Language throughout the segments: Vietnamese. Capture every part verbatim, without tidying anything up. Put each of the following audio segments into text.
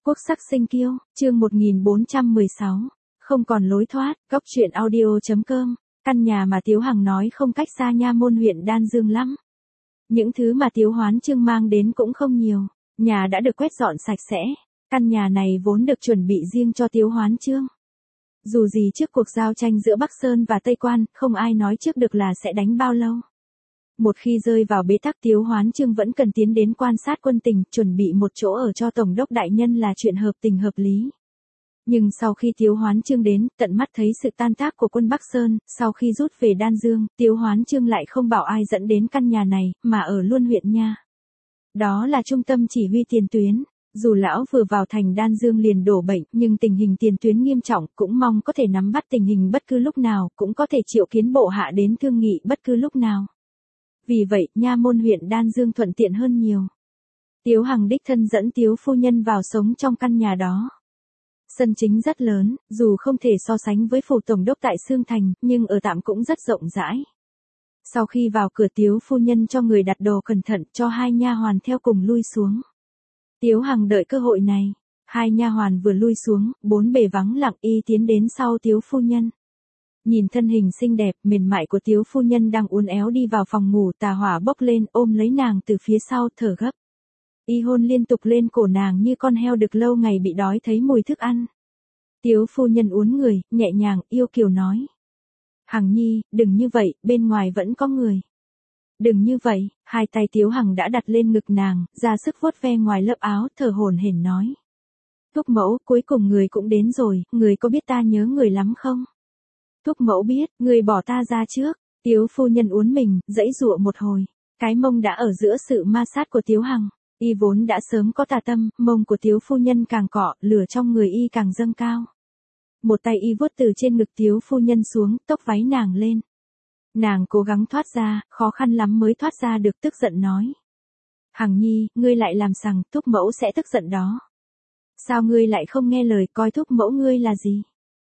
Quốc sắc sinh kiêu, chương một nghìn bốn trăm mười sáu. Không còn lối thoát, góc truyện audio.com. Căn nhà mà Tiếu Hằng nói không cách xa Nha Môn huyện Đan Dương lắm. Những thứ mà Tiếu Hoán Chương mang đến cũng không nhiều. Nhà đã được quét dọn sạch sẽ. Căn nhà này vốn được chuẩn bị riêng cho Tiếu Hoán Chương. Dù gì trước cuộc giao tranh giữa Bắc Sơn và Tây Quan, không ai nói trước được là sẽ đánh bao lâu. Một khi rơi vào bế tắc, Tiếu Hoán Chương vẫn cần tiến đến quan sát quân tình, chuẩn bị một chỗ ở cho Tổng đốc đại nhân là chuyện hợp tình hợp lý. Nhưng sau khi Tiếu Hoán Chương đến, tận mắt thấy sự tan tác của quân Bắc Sơn, sau khi rút về Đan Dương, Tiếu Hoán Chương lại không bảo ai dẫn đến căn nhà này, mà ở luôn huyện Nha. Đó là trung tâm chỉ huy tiền tuyến. Dù lão vừa vào thành Đan Dương liền đổ bệnh, nhưng tình hình tiền tuyến nghiêm trọng, cũng mong có thể nắm bắt tình hình bất cứ lúc nào, cũng có thể triệu kiến bộ hạ đến thương nghị bất cứ lúc nào. Vì vậy, Nha Môn huyện Đan Dương thuận tiện hơn nhiều. Tiếu Hằng đích thân dẫn Tiếu phu nhân vào sống trong căn nhà đó. Sân chính rất lớn, dù không thể so sánh với phủ tổng đốc tại Sương Thành, nhưng ở tạm cũng rất rộng rãi. Sau khi vào cửa, Tiếu phu nhân cho người đặt đồ cẩn thận, cho hai nha hoàn theo cùng lui xuống. Tiếu Hằng đợi cơ hội này, hai nha hoàn vừa lui xuống, bốn bề vắng lặng, y tiến đến sau Tiếu phu nhân. Nhìn thân hình xinh đẹp, mềm mại của Tiếu phu nhân đang uốn éo đi vào phòng ngủ, tà hỏa bốc lên, ôm lấy nàng từ phía sau, thở gấp. Y hôn liên tục lên cổ nàng như con heo được lâu ngày bị đói thấy mùi thức ăn. Tiếu phu nhân uốn người, nhẹ nhàng, yêu kiều nói. Hằng nhi, đừng như vậy, bên ngoài vẫn có người. Đừng như vậy, hai tay Tiếu Hằng đã đặt lên ngực nàng, ra sức vuốt ve ngoài lớp áo, thở hổn hển nói. Thúc mẫu, cuối cùng người cũng đến rồi, người có biết ta nhớ người lắm không? Thúc mẫu biết, người bỏ ta ra trước. Tiếu phu nhân uốn mình, dãy dụa một hồi. Cái mông đã ở giữa sự ma sát của Tiếu Hằng. Y vốn đã sớm có tà tâm, mông của Tiếu phu nhân càng cọ, lửa trong người y càng dâng cao. Một tay y vuốt từ trên ngực Tiếu phu nhân xuống, tóc váy nàng lên. Nàng cố gắng thoát ra, khó khăn lắm mới thoát ra được, tức giận nói. Hằng nhi, ngươi lại làm sằng, thúc mẫu sẽ tức giận đó. Sao ngươi lại không nghe lời, coi thúc mẫu ngươi là gì?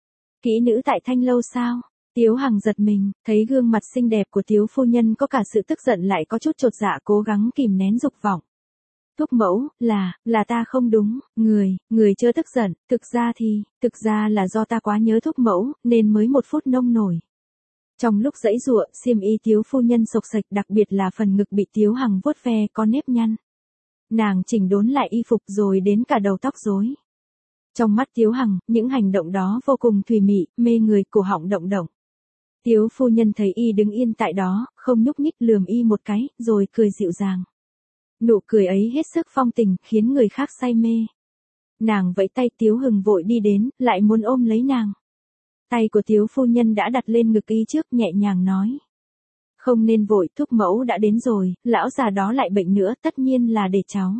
Kỹ nữ tại Thanh Lâu sao? Tiếu Hằng giật mình, thấy gương mặt xinh đẹp của Tiếu phu nhân có cả sự tức giận lại có chút chột dạ, cố gắng kìm nén dục vọng. Thúc mẫu, là, là ta không đúng, người, người chưa tức giận, thực ra thì, thực ra là do ta quá nhớ thúc mẫu, nên mới một phút nông nổi. Trong lúc giãy giụa, xiêm y Tiếu phu nhân xộc xệch, đặc biệt là phần ngực bị Tiếu Hằng vuốt ve có nếp nhăn. Nàng chỉnh đốn lại y phục rồi đến cả đầu tóc rối. Trong mắt Tiếu Hằng, những hành động đó vô cùng thùy mị, mê người, cổ họng động động. Tiếu phu nhân thấy y đứng yên tại đó, không nhúc nhích, lườm y một cái, rồi cười dịu dàng. Nụ cười ấy hết sức phong tình, khiến người khác say mê. Nàng vẫy tay, Tiếu Hằng vội đi đến, lại muốn ôm lấy nàng. Tay của Tiếu phu nhân đã đặt lên ngực y trước, nhẹ nhàng nói. Không nên vội, thúc mẫu đã đến rồi, lão già đó lại bệnh nữa, tất nhiên là để cháu.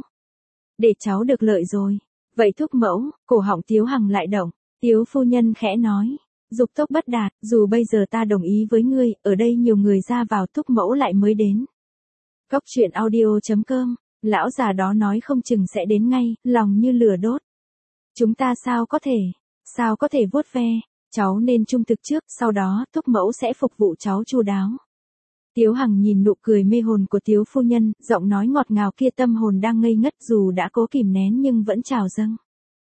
Để cháu được lợi rồi. Vậy thúc mẫu, cổ họng Tiếu Hằng lại động. Tiếu phu nhân khẽ nói. Dục tốc bất đạt, dù bây giờ ta đồng ý với ngươi, ở đây nhiều người ra vào, thúc mẫu lại mới đến. Góc truyện audio.com. Lão già đó nói không chừng sẽ đến ngay, lòng như lửa đốt. Chúng ta sao có thể, sao có thể vuốt ve, cháu nên trung thực trước, sau đó thúc mẫu sẽ phục vụ cháu chu đáo. Tiếu Hằng nhìn nụ cười mê hồn của Tiếu phu nhân, giọng nói ngọt ngào kia, tâm hồn đang ngây ngất, dù đã cố kìm nén nhưng vẫn trào dâng.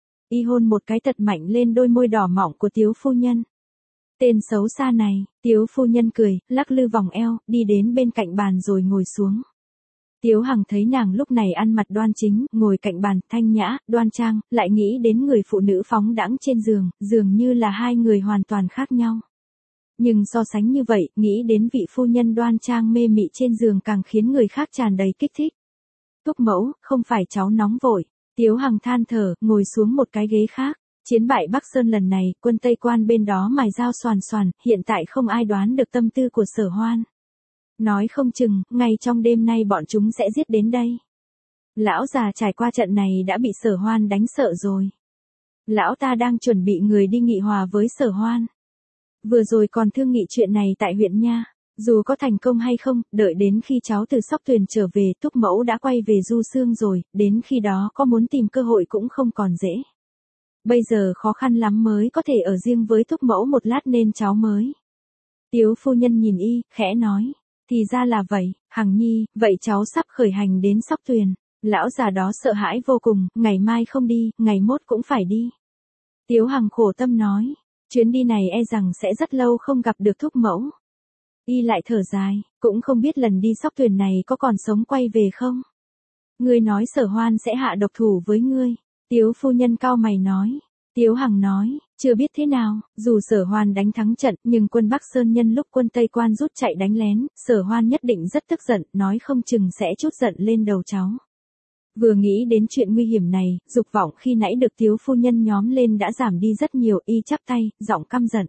Y hôn một cái thật mạnh lên đôi môi đỏ mọng của Tiếu phu nhân. Tên xấu xa này, Tiếu phu nhân cười, lắc lư vòng eo, đi đến bên cạnh bàn rồi ngồi xuống. Tiếu Hằng thấy nàng lúc này ăn mặc đoan chính, ngồi cạnh bàn, thanh nhã, đoan trang, lại nghĩ đến người phụ nữ phóng đãng trên giường, dường như là hai người hoàn toàn khác nhau. Nhưng so sánh như vậy, nghĩ đến vị phu nhân đoan trang mê mị trên giường càng khiến người khác tràn đầy kích thích. Thúc mẫu, không phải cháu nóng vội. Tiếu Hằng than thở, ngồi xuống một cái ghế khác. Chiến bại Bắc Sơn lần này, quân Tây Quan bên đó mài dao xoàn xoàn, hiện tại không ai đoán được tâm tư của Sở Hoan. Nói không chừng, ngay trong đêm nay bọn chúng sẽ giết đến đây. Lão già trải qua trận này đã bị Sở Hoan đánh sợ rồi. Lão ta đang chuẩn bị người đi nghị hòa với Sở Hoan. Vừa rồi còn thương nghị chuyện này tại huyện Nha. Dù có thành công hay không, đợi đến khi cháu từ Sóc Tuyền trở về, thúc mẫu đã quay về Du Xương rồi, đến khi đó có muốn tìm cơ hội cũng không còn dễ. Bây giờ khó khăn lắm mới có thể ở riêng với thúc mẫu một lát nên cháu mới. Tiếu phu nhân nhìn y, khẽ nói. Thì ra là vậy, Hằng nhi, vậy cháu sắp khởi hành đến Sóc Tuyền. Lão già đó sợ hãi vô cùng, ngày mai không đi, ngày mốt cũng phải đi. Tiếu Hằng khổ tâm nói, chuyến đi này e rằng sẽ rất lâu không gặp được thúc mẫu. Y lại thở dài, cũng không biết lần đi sóc thuyền này có còn sống quay về không. Ngươi nói Sở Hoan sẽ hạ độc thủ với ngươi. Tiếu phu nhân cau mày nói. Tiếu Hằng nói, chưa biết thế nào, dù Sở Hoan đánh thắng trận, nhưng quân Bắc Sơn nhân lúc quân Tây Quan rút chạy đánh lén, Sở Hoan nhất định rất tức giận, nói không chừng sẽ trút giận lên đầu cháu. Vừa nghĩ đến chuyện nguy hiểm này, dục vọng khi nãy được Tiếu phu nhân nhóm lên đã giảm đi rất nhiều, y chắp tay, giọng căm giận.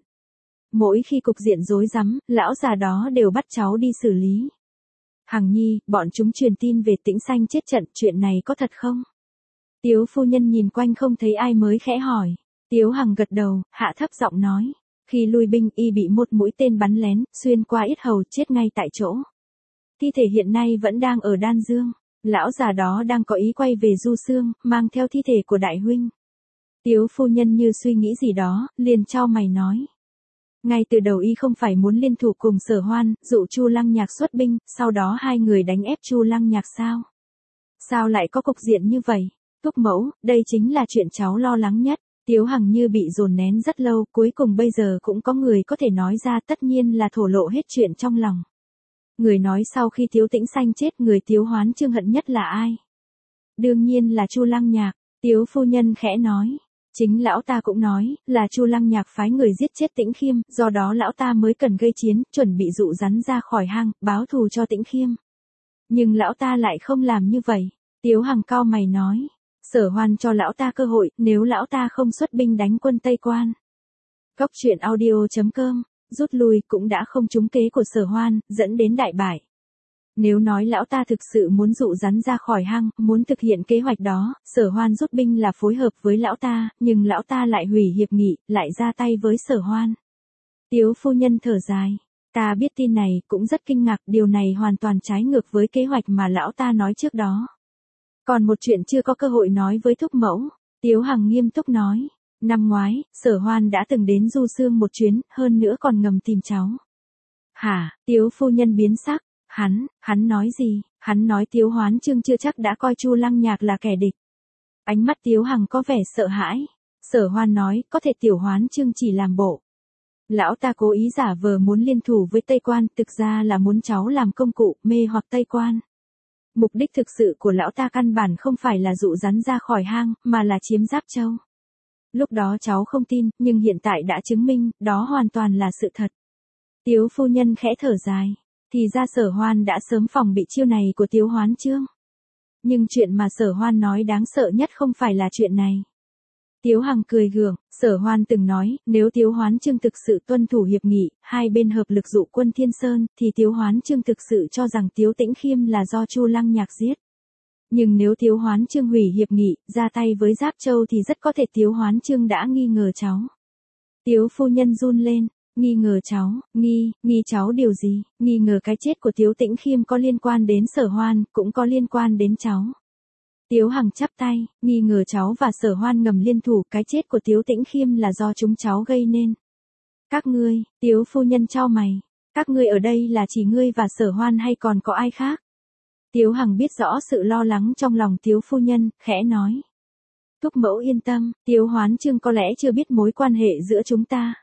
Mỗi khi cục diện rối rắm, lão già đó đều bắt cháu đi xử lý. Hằng nhi, bọn chúng truyền tin về Tĩnh Xanh chết trận, chuyện này có thật không? Tiếu phu nhân nhìn quanh không thấy ai mới khẽ hỏi. Tiếu Hằng gật đầu, hạ thấp giọng nói. Khi lui binh y bị một mũi tên bắn lén, xuyên qua yết hầu chết ngay tại chỗ. Thi thể hiện nay vẫn đang ở Đan Dương. Lão già đó đang có ý quay về Du Xương, mang theo thi thể của đại huynh. Tiếu phu nhân như suy nghĩ gì đó, liền chau mày nói. Ngay từ đầu y không phải muốn liên thủ cùng Sở Hoan, dụ Chu Lăng Nhạc xuất binh, sau đó hai người đánh ép Chu Lăng Nhạc sao? Sao lại có cục diện như vậy? Thúc mẫu, đây chính là chuyện cháu lo lắng nhất. Tiếu Hằng như bị dồn nén rất lâu, cuối cùng bây giờ cũng có người có thể nói ra, tất nhiên là thổ lộ hết chuyện trong lòng. Người nói sau khi Tiếu Tĩnh Xanh chết, người Tiếu Hoán Chương hận nhất là ai? Đương nhiên là Chu Lăng Nhạc. Tiếu phu nhân khẽ nói. Chính lão ta cũng nói, là Chu Lăng Nhạc phái người giết chết Tĩnh Khiêm, do đó lão ta mới cần gây chiến, chuẩn bị dụ rắn ra khỏi hang, báo thù cho Tĩnh Khiêm. Nhưng lão ta lại không làm như vậy. Tiếu Hằng cau mày nói. Sở Hoan cho lão ta cơ hội, nếu lão ta không xuất binh đánh quân Tây Quan. Góc truyện audio chấm com, rút lui cũng đã không trúng kế của Sở Hoan, dẫn đến đại bại. Nếu nói lão ta thực sự muốn dụ rắn ra khỏi hang, muốn thực hiện kế hoạch đó, Sở Hoan rút binh là phối hợp với lão ta, nhưng lão ta lại hủy hiệp nghị, lại ra tay với Sở Hoan. Tiếu phu nhân thở dài. Ta biết tin này, cũng rất kinh ngạc, điều này hoàn toàn trái ngược với kế hoạch mà lão ta nói trước đó. Còn một chuyện chưa có cơ hội nói với thúc mẫu. Tiếu Hằng nghiêm túc nói. Năm ngoái, Sở Hoan đã từng đến Du Xương một chuyến, hơn nữa còn ngầm tìm cháu. Hả? Tiếu phu nhân biến sắc. Hắn, hắn nói gì? Hắn nói Tiếu Hoán Chương chưa chắc đã coi Chu Lăng Nhạc là kẻ địch. Ánh mắt Tiếu Hằng có vẻ sợ hãi. Sở Hoan nói, có thể Tiểu Hoán Chương chỉ làm bộ. Lão ta cố ý giả vờ muốn liên thủ với Tây Quan, thực ra là muốn cháu làm công cụ, mê hoặc Tây Quan. Mục đích thực sự của lão ta căn bản không phải là dụ rắn ra khỏi hang, mà là chiếm Giáp Châu. Lúc đó cháu không tin, nhưng hiện tại đã chứng minh, đó hoàn toàn là sự thật. Tiếu phu nhân khẽ thở dài. Thì ra Sở Hoan đã sớm phòng bị chiêu này của Tiếu Hoán Chương. Nhưng chuyện mà Sở Hoan nói đáng sợ nhất không phải là chuyện này. Tiếu Hằng cười gượng, Sở Hoan từng nói, nếu Tiếu Hoán Chương thực sự tuân thủ hiệp nghị, hai bên hợp lực dụ quân Thiên Sơn, thì Tiếu Hoán Chương thực sự cho rằng Tiếu Tĩnh Khiêm là do Chu Lăng Nhạc giết. Nhưng nếu Tiếu Hoán Chương hủy hiệp nghị, ra tay với Giáp Châu thì rất có thể Tiếu Hoán Chương đã nghi ngờ cháu. Tiếu phu nhân run lên. Nghi ngờ cháu, nghi, nghi cháu điều gì? Nghi ngờ cái chết của Tiếu Tĩnh Khiêm có liên quan đến Sở Hoan, cũng có liên quan đến cháu. Tiếu Hằng chắp tay, nghi ngờ cháu và Sở Hoan ngầm liên thủ, cái chết của Tiếu Tĩnh Khiêm là do chúng cháu gây nên. Các ngươi, Tiếu phu nhân chau mày, các ngươi ở đây là chỉ ngươi và Sở Hoan hay còn có ai khác? Tiếu Hằng biết rõ sự lo lắng trong lòng Tiếu phu nhân, khẽ nói. Thúc mẫu yên tâm, Tiếu Hoán Chương có lẽ chưa biết mối quan hệ giữa chúng ta.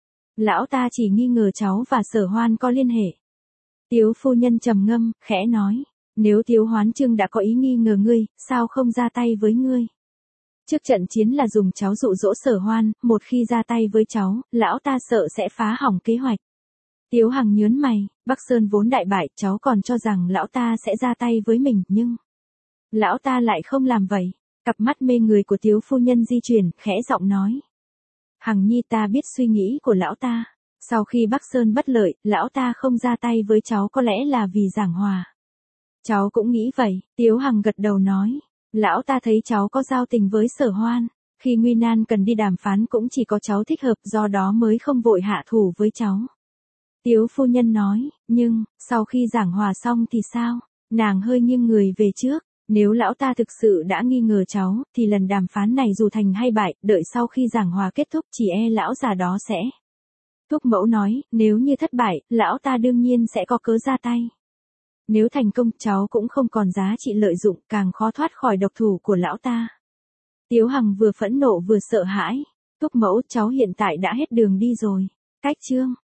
Lão ta chỉ nghi ngờ cháu và Sở Hoan có liên hệ. Tiếu phu nhân trầm ngâm, khẽ nói. Nếu Tiếu Hoán Chương đã có ý nghi ngờ ngươi, sao không ra tay với ngươi? Trước trận chiến là dùng cháu dụ dỗ Sở Hoan, một khi ra tay với cháu, lão ta sợ sẽ phá hỏng kế hoạch. Tiếu Hằng nhớn mày, Bắc Sơn vốn đại bại, cháu còn cho rằng lão ta sẽ ra tay với mình, nhưng lão ta lại không làm vậy. Cặp mắt mê người của Tiếu phu nhân di chuyển, khẽ giọng nói. Hằng nhi, ta biết suy nghĩ của lão ta. Sau khi Bắc Sơn bất lợi, lão ta không ra tay với cháu có lẽ là vì giảng hòa. Cháu cũng nghĩ vậy, Tiếu Hằng gật đầu nói. Lão ta thấy cháu có giao tình với Sở Hoan. Khi nguy nan cần đi đàm phán cũng chỉ có cháu thích hợp, do đó mới không vội hạ thủ với cháu. Tiếu phu nhân nói, nhưng, sau khi giảng hòa xong thì sao? Nàng hơi nghiêng người về trước. Nếu lão ta thực sự đã nghi ngờ cháu, thì lần đàm phán này dù thành hay bại, đợi sau khi giảng hòa kết thúc chỉ e lão già đó sẽ. Thúc mẫu nói, nếu như thất bại, lão ta đương nhiên sẽ có cớ ra tay. Nếu thành công, cháu cũng không còn giá trị lợi dụng, càng khó thoát khỏi độc thủ của lão ta. Tiếu Hằng vừa phẫn nộ vừa sợ hãi. Thúc mẫu, cháu hiện tại đã hết đường đi rồi. Cách chương